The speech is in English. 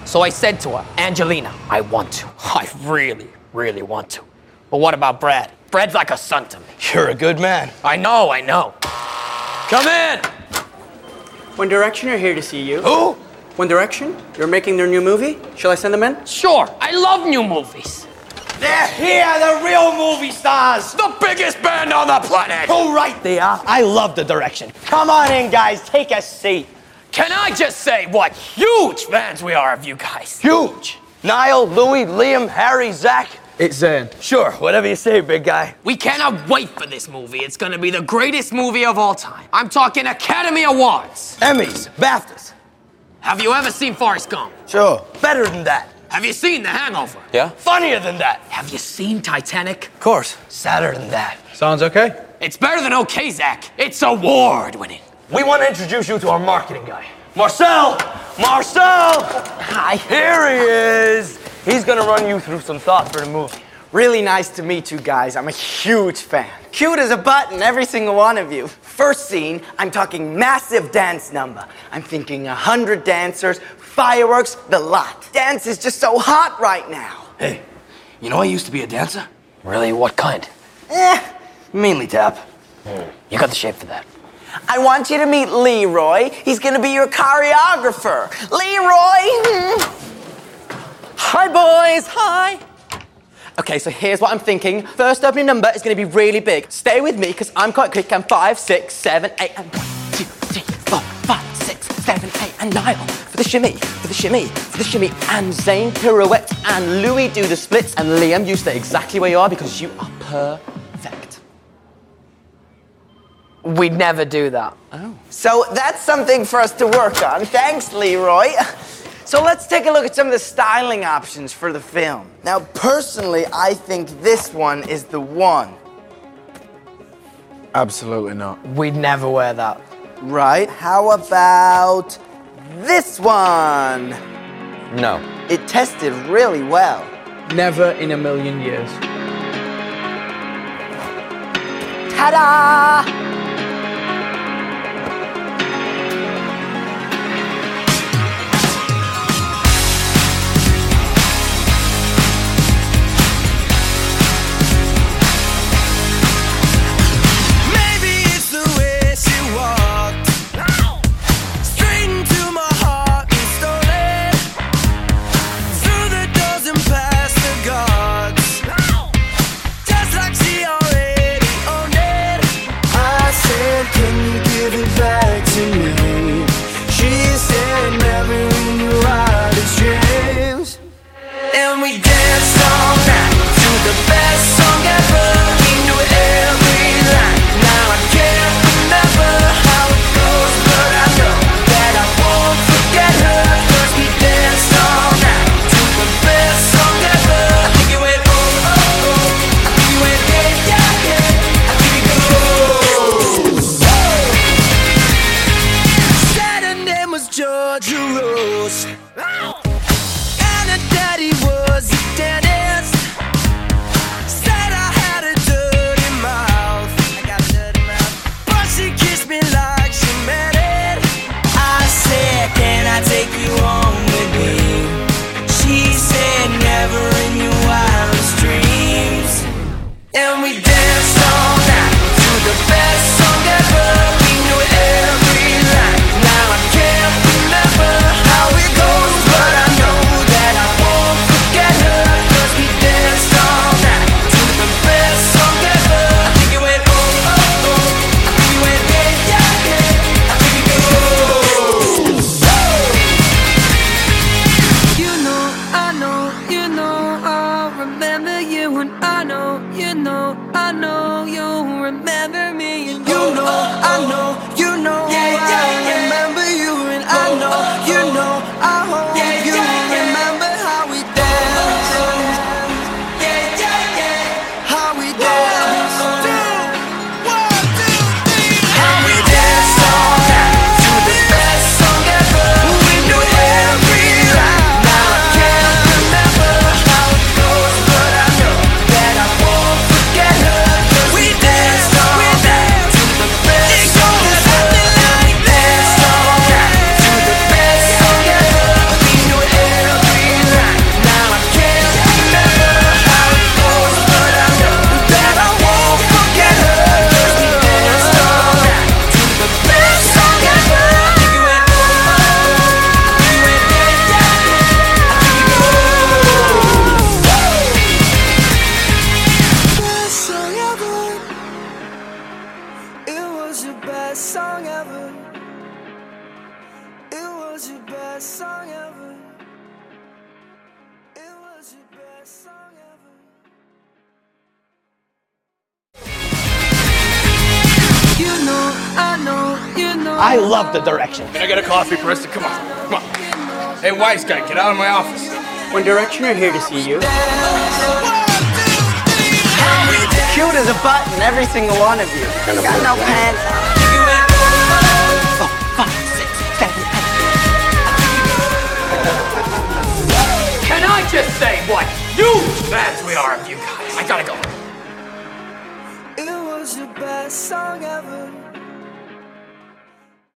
So I said to her, Angelina, I want to. I really, really want to. But what about Brad? Brad's like a son to me. You're a good man. I know. Come in! One Direction are here to see you. Who? One Direction? You're making their new movie? Shall I send them in? Sure, I love new movies. They're here, the real movie stars. The biggest band on the planet! Oh, right they are. I love the Direction. Come on in, guys. Take a seat. Can I just say what huge fans we are of you guys? Huge. Niall, Louis, Liam, Harry, Zach. It's Zane. Sure, whatever you say, big guy. We cannot wait for this movie. It's gonna be the greatest movie of all time. I'm talking Academy Awards. Emmys, BAFTAs. Have you ever seen Forrest Gump? Sure. Better than that. Have you seen The Hangover? Yeah? Funnier than that. Have you seen Titanic? Of course. Sadder than that. Sounds okay. It's better than okay, Zach. It's award-winning. We want to introduce you to our marketing guy. Marcel! Marcel! Hi. Here he is. He's gonna run you through some thoughts for the movie. Really nice to meet you guys. I'm a huge fan. Cute as a button, every single one of you. First scene, I'm talking massive dance number. I'm thinking 100 dancers, fireworks, the lot. Dance is just so hot right now. Hey, you know I used to be a dancer? Really? What kind? Mainly tap. You got the shape for that. I want you to meet Leroy. He's gonna be your choreographer. Leroy! Hi, boys. Hi. Okay, so here's what I'm thinking. First opening number is gonna be really big. Stay with me, because I'm quite quick. I'm 5, 6, 7, 8, and 1, 2, 3, 4, 5, 6, 7, 8, and Niall for the shimmy, for the shimmy, for the shimmy, and Zane pirouette, and Louis do the splits, and Liam, you stay exactly where you are because you are perfect. We'd never do that. So that's something for us to work on. Thanks, Leroy. So let's take a look at some of the styling options for the film. Now, personally, I think this one is the one. Absolutely not. We'd never wear that. Right? How about this one? No. It tested really well. Never in a million years. Ta-da! was your best song ever. It was your best song ever. You know, I know, you know. I love the direction. Can I get a coffee, Preston? Come on, come on. Hey, wise guy, get out of my office. One Direction are here to see you. Cute as a button, every single one of you. Got no pants. Oh, 5, 6, 7, 8. Can I just say what huge fans we are of you guys? I gotta go. It was your best song ever.